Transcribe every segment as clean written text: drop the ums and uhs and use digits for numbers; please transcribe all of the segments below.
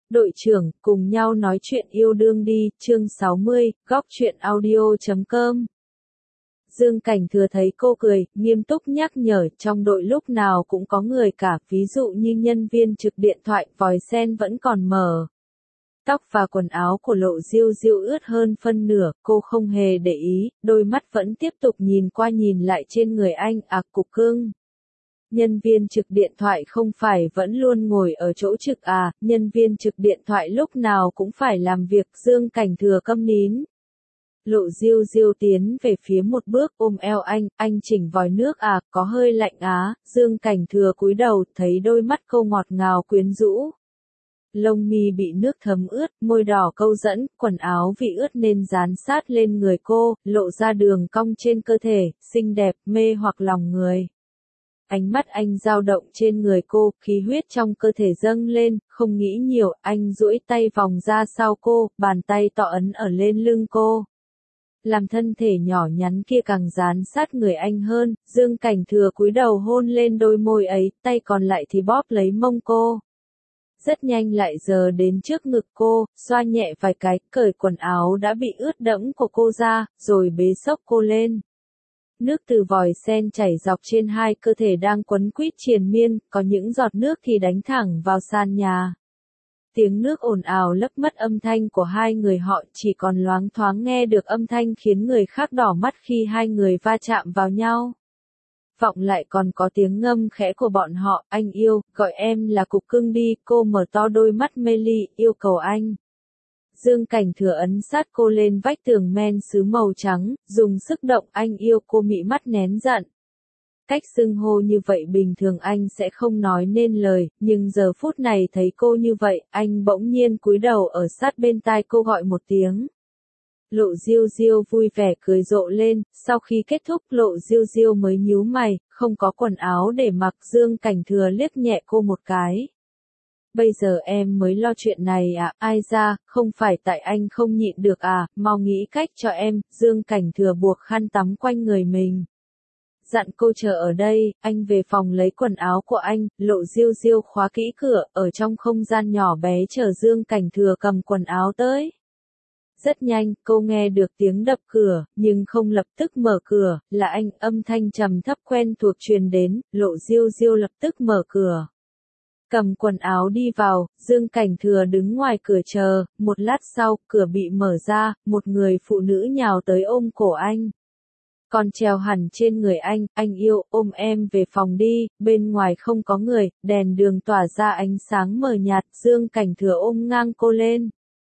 Đội trưởng, cùng nhau nói chuyện yêu đương đi, chương 60, góc truyện audio.com. Dương Cảnh Thừa thấy cô cười, nghiêm túc nhắc nhở, trong đội lúc nào cũng có người cả, ví dụ như nhân viên trực điện thoại, vòi sen vẫn còn mở. Tóc và quần áo của Lộ Diêu Diêu ướt hơn phân nửa, cô không hề để ý, đôi mắt vẫn tiếp tục nhìn qua nhìn lại trên người anh, cục cưng. Nhân viên trực điện thoại không phải vẫn luôn ngồi ở chỗ trực nhân viên trực điện thoại lúc nào cũng phải làm việc. Dương Cảnh Thừa câm nín. Lộ Diêu Diêu tiến về phía một bước, ôm eo anh chỉnh vòi nước có hơi lạnh Dương Cảnh Thừa cúi đầu, thấy đôi mắt cô ngọt ngào quyến rũ. Lông mi bị nước thấm ướt, môi đỏ câu dẫn, quần áo vì ướt nên dán sát lên người cô, lộ ra đường cong trên cơ thể, xinh đẹp, mê hoặc lòng người. Ánh mắt anh dao động trên người cô, khí huyết trong cơ thể dâng lên, không nghĩ nhiều, anh duỗi tay vòng ra sau cô, bàn tay to ấn ở lên lưng cô. Làm thân thể nhỏ nhắn kia càng dán sát người anh hơn, Dương Cảnh Thừa cúi đầu hôn lên đôi môi ấy, tay còn lại thì bóp lấy mông cô. Rất nhanh lại giờ đến trước ngực cô, xoa nhẹ vài cái, cởi quần áo đã bị ướt đẫm của cô ra, rồi bế xốc cô lên. Nước từ vòi sen chảy dọc trên hai cơ thể đang quấn quýt triền miên, có những giọt nước thì đánh thẳng vào sàn nhà. Tiếng nước ồn ào lấp mất âm thanh của hai người họ, chỉ còn loáng thoáng nghe được âm thanh khiến người khác đỏ mắt khi hai người va chạm vào nhau. Vọng lại còn có tiếng ngâm khẽ của bọn họ, anh yêu, gọi em là cục cưng đi, cô mở to đôi mắt mê ly, yêu cầu anh. Dương Cảnh Thừa ấn sát cô lên vách tường men sứ màu trắng, dùng sức động, anh yêu, cô mị mắt nén giận. Cách xưng hô như vậy bình thường anh sẽ không nói nên lời, nhưng giờ phút này thấy cô như vậy, anh bỗng nhiên cúi đầu ở sát bên tai cô gọi một tiếng. Lộ Diêu Diêu vui vẻ cười rộ lên, sau khi kết thúc Lộ Diêu Diêu mới nhíu mày, không có quần áo để mặc. Dương Cảnh Thừa liếc nhẹ cô một cái. Bây giờ em mới lo chuyện này ai ra, không phải tại anh không nhịn được mau nghĩ cách cho em. Dương Cảnh Thừa buộc khăn tắm quanh người mình. Dặn cô chờ ở đây, anh về phòng lấy quần áo của anh. Lộ Diêu Diêu khóa kỹ cửa, ở trong không gian nhỏ bé chờ Dương Cảnh Thừa cầm quần áo tới. Rất nhanh, cô nghe được tiếng đập cửa, nhưng không lập tức mở cửa, là anh, âm thanh trầm thấp quen thuộc truyền đến. Lộ Diêu Diêu lập tức mở cửa. Cầm quần áo đi vào, Dương Cảnh Thừa đứng ngoài cửa chờ, một lát sau, cửa bị mở ra, một người phụ nữ nhào tới ôm cổ anh. Còn treo hẳn trên người anh yêu, ôm em về phòng đi, bên ngoài không có người, đèn đường tỏa ra ánh sáng mờ nhạt. Dương Cảnh Thừa ôm ngang cô lên.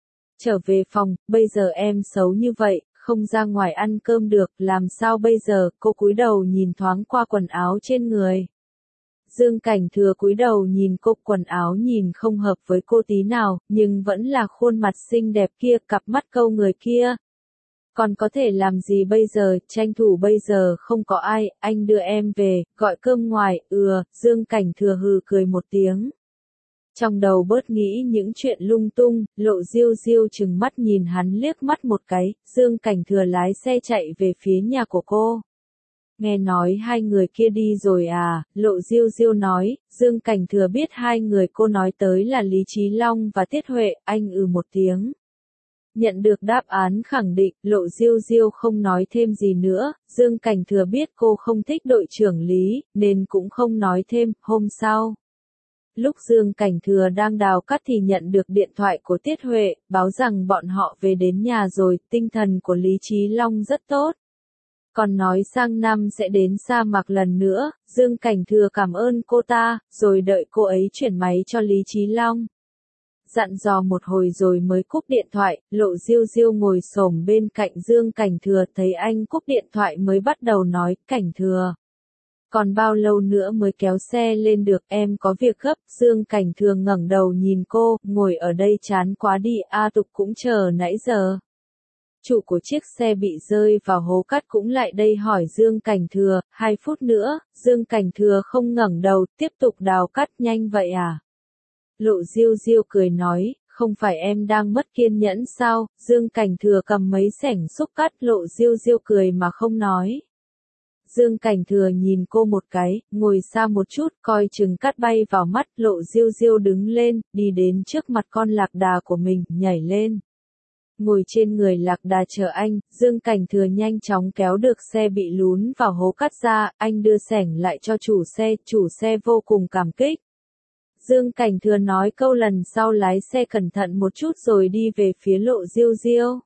Trở về phòng, bây giờ em xấu như vậy, không ra ngoài ăn cơm được, làm sao bây giờ? Cô cúi đầu nhìn thoáng qua quần áo trên người. Dương Cảnh Thừa cúi đầu nhìn cô, quần áo nhìn không hợp với cô tí nào, nhưng vẫn là khuôn mặt xinh đẹp kia, cặp mắt câu người kia. Còn có thể làm gì bây giờ, tranh thủ bây giờ không có ai, anh đưa em về, gọi cơm ngoài. Dương Cảnh Thừa hừ cười một tiếng. Trong đầu bớt nghĩ những chuyện lung tung, Lộ Diêu Diêu trừng mắt nhìn hắn liếc mắt một cái. Dương Cảnh Thừa lái xe chạy về phía nhà của cô. Nghe nói hai người kia đi rồi Lộ Diêu Diêu nói. Dương Cảnh Thừa biết hai người cô nói tới là Lý Chí Long và Tiết Huệ, anh một tiếng. Nhận được đáp án khẳng định, Lộ Diêu Diêu không nói thêm gì nữa. Dương Cảnh Thừa biết cô không thích đội trưởng Lý, nên cũng không nói thêm. Hôm sau, lúc Dương Cảnh Thừa đang đào cắt thì nhận được điện thoại của Tiết Huệ, báo rằng bọn họ về đến nhà rồi. Tinh thần của Lý Chí Long rất tốt. Còn nói sang năm sẽ đến sa mạc lần nữa. Dương Cảnh Thừa cảm ơn cô ta, rồi đợi cô ấy chuyển máy cho Lý Chí Long. Dặn dò một hồi rồi mới cúp điện thoại. Lộ Diêu Diêu ngồi xổm bên cạnh Dương Cảnh Thừa, thấy anh cúp điện thoại mới bắt đầu nói. Cảnh Thừa, còn bao lâu nữa mới kéo xe lên được, em có việc gấp. Dương Cảnh Thừa ngẩng đầu nhìn cô, ngồi ở đây chán quá đi, Tục cũng chờ nãy giờ. Chủ của chiếc xe bị rơi vào hố cát cũng lại đây hỏi Dương Cảnh Thừa. 2 phút nữa. Dương Cảnh Thừa không ngẩng đầu, tiếp tục đào cát. Nhanh vậy Lộ Diêu Diêu cười nói, không phải em đang mất kiên nhẫn sao? Dương Cảnh Thừa cầm mấy xẻng xúc cát. Lộ Diêu Diêu cười mà không nói. Dương Cảnh Thừa nhìn cô một cái, ngồi xa một chút, coi chừng cắt bay vào mắt, Lộ Diêu Diêu đứng lên, đi đến trước mặt con lạc đà của mình, nhảy lên. Ngồi trên người lạc đà chờ anh, Dương Cảnh Thừa nhanh chóng kéo được xe bị lún vào hố cắt ra, anh đưa xẻng lại cho chủ xe vô cùng cảm kích. Dương Cảnh Thừa nói câu lần sau lái xe cẩn thận một chút rồi đi về phía Lộ Diêu Diêu.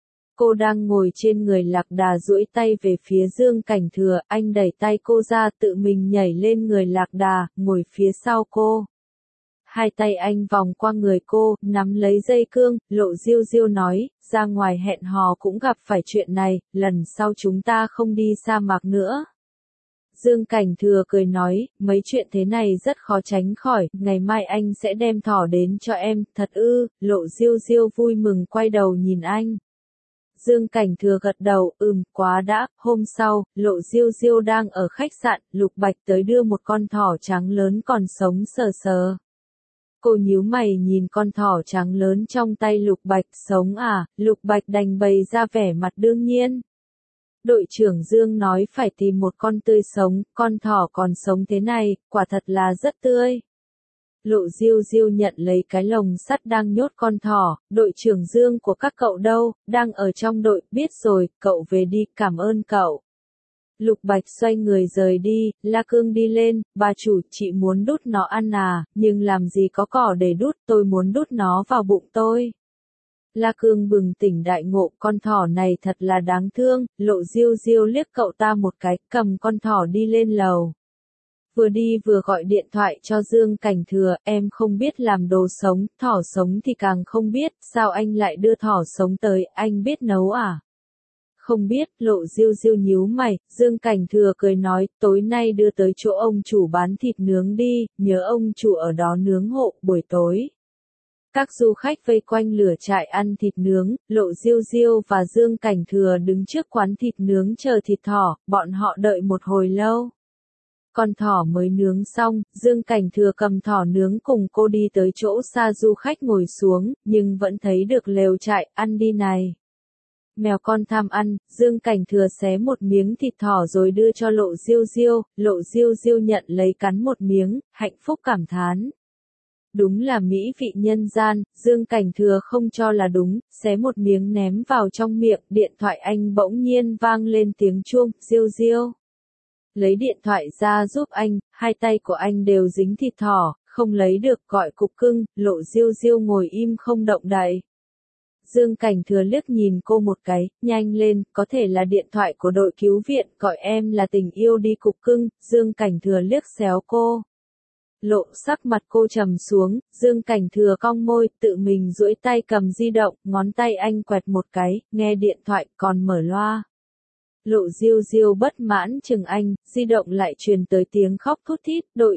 Cô đang ngồi trên người lạc đà duỗi tay về phía Dương Cảnh Thừa, anh đẩy tay cô ra tự mình nhảy lên người lạc đà, ngồi phía sau cô. Hai tay anh vòng qua người cô, nắm lấy dây cương, Lộ Diêu Diêu nói, ra ngoài hẹn hò cũng gặp phải chuyện này, lần sau chúng ta không đi sa mạc nữa. Dương Cảnh Thừa cười nói, mấy chuyện thế này rất khó tránh khỏi, ngày mai anh sẽ đem thỏ đến cho em, thật ư, Lộ Diêu Diêu vui mừng quay đầu nhìn anh. Dương Cảnh Thừa gật đầu, quá đã, hôm sau, Lộ Diêu Diêu đang ở khách sạn, Lục Bạch tới đưa một con thỏ trắng lớn còn sống sờ sờ. Cô nhíu mày nhìn con thỏ trắng lớn trong tay Lục Bạch, sống à, Lục Bạch đành bày ra vẻ mặt đương nhiên. Đội trưởng Dương nói phải tìm một con tươi sống, con thỏ còn sống thế này, quả thật là rất tươi. Lộ Diêu Diêu nhận lấy cái lồng sắt đang nhốt con thỏ, đội trưởng Dương của các cậu đâu, đang ở trong đội, biết rồi, cậu về đi, cảm ơn cậu. Lục Bạch xoay người rời đi, La Cương đi lên, bà chủ, chị muốn đút nó ăn à, nhưng làm gì có cỏ để đút, tôi muốn đút nó vào bụng tôi. La Cương bừng tỉnh đại ngộ, con thỏ này thật là đáng thương, Lộ Diêu Diêu liếc cậu ta một cái, cầm con thỏ đi lên lầu. Vừa đi vừa gọi điện thoại cho Dương Cảnh Thừa, em không biết làm đồ sống, thỏ sống thì càng không biết, sao anh lại đưa thỏ sống tới, anh biết nấu à? Không biết, Lộ Diêu Diêu nhíu mày, Dương Cảnh Thừa cười nói, tối nay đưa tới chỗ ông chủ bán thịt nướng đi, nhớ ông chủ ở đó nướng hộ, buổi tối. Các du khách vây quanh lửa trại ăn thịt nướng, Lộ Diêu Diêu và Dương Cảnh Thừa đứng trước quán thịt nướng chờ thịt thỏ, bọn họ đợi một hồi lâu. Con thỏ mới nướng xong, Dương Cảnh Thừa cầm thỏ nướng cùng cô đi tới chỗ xa du khách ngồi xuống, nhưng vẫn thấy được lều trại, ăn đi này. Mèo con tham ăn, Dương Cảnh Thừa xé một miếng thịt thỏ rồi đưa cho Lộ Diêu Diêu nhận lấy cắn một miếng, hạnh phúc cảm thán. Đúng là mỹ vị nhân gian, Dương Cảnh Thừa không cho là đúng, xé một miếng ném vào trong miệng, điện thoại anh bỗng nhiên vang lên tiếng chuông, Diêu Diêu. Lấy điện thoại ra giúp anh, hai tay của anh đều dính thịt thỏ, không lấy được gọi cục cưng, Lộ Diêu Diêu ngồi im không động đậy. Dương Cảnh Thừa liếc nhìn cô một cái, nhanh lên, có thể là điện thoại của đội cứu viện, gọi em là tình yêu đi cục cưng, Dương Cảnh Thừa liếc xéo cô. Lộ sắc mặt cô trầm xuống, Dương Cảnh Thừa cong môi, tự mình duỗi tay cầm di động, ngón tay anh quẹt một cái, nghe điện thoại còn mở loa. Lộ Diêu Diêu bất mãn chừng anh, di động lại truyền tới tiếng khóc thút thít, đội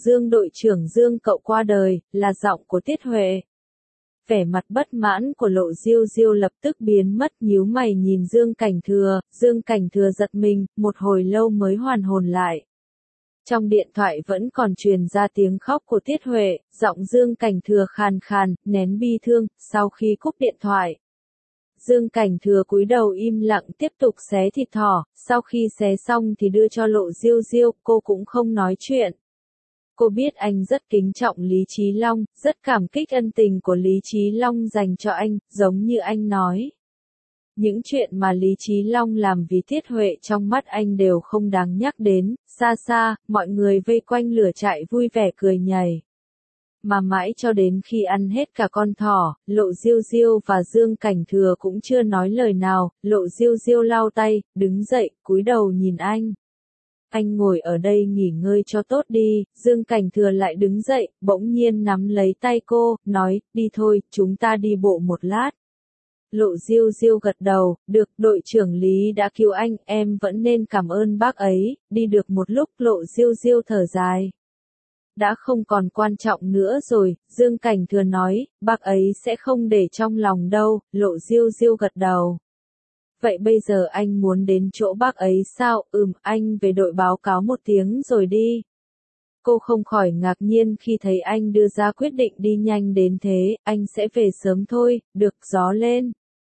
trưởng Dương cậu qua đời, là giọng của Tiết Huệ. Vẻ mặt bất mãn của Lộ Diêu Diêu lập tức biến mất, nhíu mày nhìn Dương Cảnh Thừa giật mình, một hồi lâu mới hoàn hồn lại. Trong điện thoại vẫn còn truyền ra tiếng khóc của Tiết Huệ, giọng Dương Cảnh Thừa khàn khàn, nén bi thương, sau khi cúp điện thoại. Dương Cảnh Thừa cúi đầu im lặng tiếp tục xé thịt thỏ, sau khi xé xong thì đưa cho Lộ Diêu Diêu, cô cũng không nói chuyện. Cô biết anh rất kính trọng Lý Chí Long, rất cảm kích ân tình của Lý Chí Long dành cho anh, giống như anh nói. Những chuyện mà Lý Chí Long làm vì Tiết Huệ trong mắt anh đều không đáng nhắc đến, xa xa, mọi người vây quanh lửa trại vui vẻ cười nhảy. Mà mãi cho đến khi ăn hết cả con thỏ, Lộ Diêu Diêu và Dương Cảnh Thừa cũng chưa nói lời nào, Lộ Diêu Diêu lau tay, đứng dậy, cúi đầu nhìn anh. Anh ngồi ở đây nghỉ ngơi cho tốt đi, Dương Cảnh Thừa lại đứng dậy, bỗng nhiên nắm lấy tay cô, nói, đi thôi, chúng ta đi bộ một lát. Lộ Diêu Diêu gật đầu, được, đội trưởng Lý đã cứu anh, em vẫn nên cảm ơn bác ấy, đi được một lúc Lộ Diêu Diêu thở dài. Đã không còn quan trọng nữa rồi, Dương Cảnh Thừa nói, bác ấy sẽ không để trong lòng đâu, Lộ Diêu Diêu gật đầu. Vậy bây giờ anh muốn đến chỗ bác ấy sao, anh về đội báo cáo một tiếng rồi đi. Cô không khỏi ngạc nhiên khi thấy anh đưa ra quyết định đi nhanh đến thế, anh sẽ về sớm thôi, được, gió lên.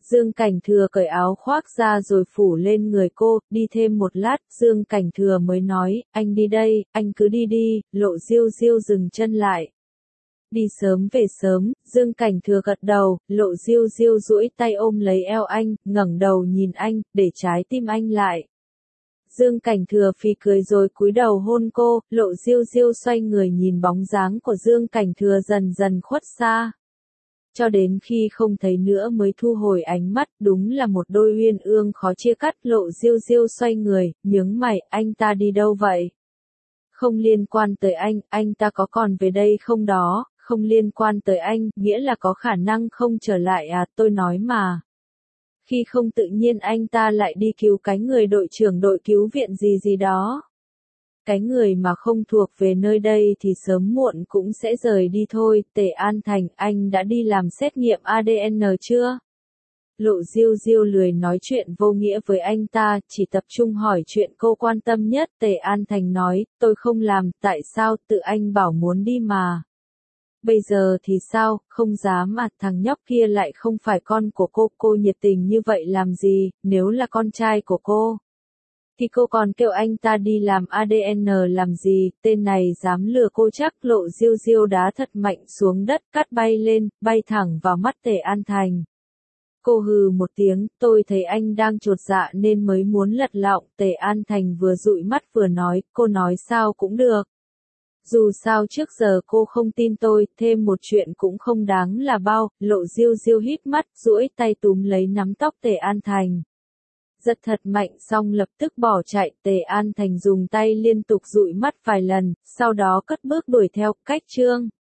Dương Cảnh Thừa cởi áo khoác ra rồi phủ lên người cô, đi thêm một lát, Dương Cảnh Thừa mới nói, anh đi đây, anh cứ đi đi, Lộ Diêu Diêu dừng chân lại. Đi sớm về sớm, Dương Cảnh Thừa gật đầu, Lộ Diêu Diêu duỗi tay ôm lấy eo anh, ngẩng đầu nhìn anh, để trái tim anh lại. Dương Cảnh Thừa phì cười rồi cúi đầu hôn cô, Lộ Diêu Diêu xoay người nhìn bóng dáng của Dương Cảnh Thừa dần dần khuất xa. Cho đến khi không thấy nữa mới thu hồi ánh mắt, đúng là một đôi uyên ương khó chia cắt. Lộ Diêu Diêu xoay người, nhướng mày, anh ta đi đâu vậy? Không liên quan tới anh ta có còn về đây không đó, không liên quan tới anh, nghĩa là có khả năng không trở lại à, tôi nói mà. Khi không tự nhiên anh ta lại đi cứu cái người đội trưởng đội cứu viện gì gì đó. Cái người mà không thuộc về nơi đây thì sớm muộn cũng sẽ rời đi thôi. Tề An Thành, anh đã đi làm xét nghiệm ADN chưa? Lộ Diêu Diêu lười nói chuyện vô nghĩa với anh ta, chỉ tập trung hỏi chuyện cô quan tâm nhất. Tề An Thành nói, tôi không làm, tại sao, tự anh bảo muốn đi mà. Bây giờ thì sao, không dám à, thằng nhóc kia lại không phải con của cô nhiệt tình như vậy làm gì, nếu là con trai của cô. Thì cô còn kêu anh ta đi làm ADN làm gì, tên này dám lừa cô chắc. Lộ Diêu Diêu đá thật mạnh xuống đất, cát bay lên, bay thẳng vào mắt Tề An Thành. Cô hừ một tiếng, tôi thấy anh đang chột dạ nên mới muốn lật lọng. Tề An Thành vừa dụi mắt vừa nói, cô nói sao cũng được. Dù sao trước giờ cô không tin tôi, thêm một chuyện cũng không đáng là bao. Lộ Diêu Diêu híp mắt, duỗi tay túm lấy nắm tóc Tề An Thành. Giật thật mạnh xong lập tức bỏ chạy. Tề An Thành dùng tay liên tục dụi mắt vài lần, sau đó cất bước đuổi theo. Cách chương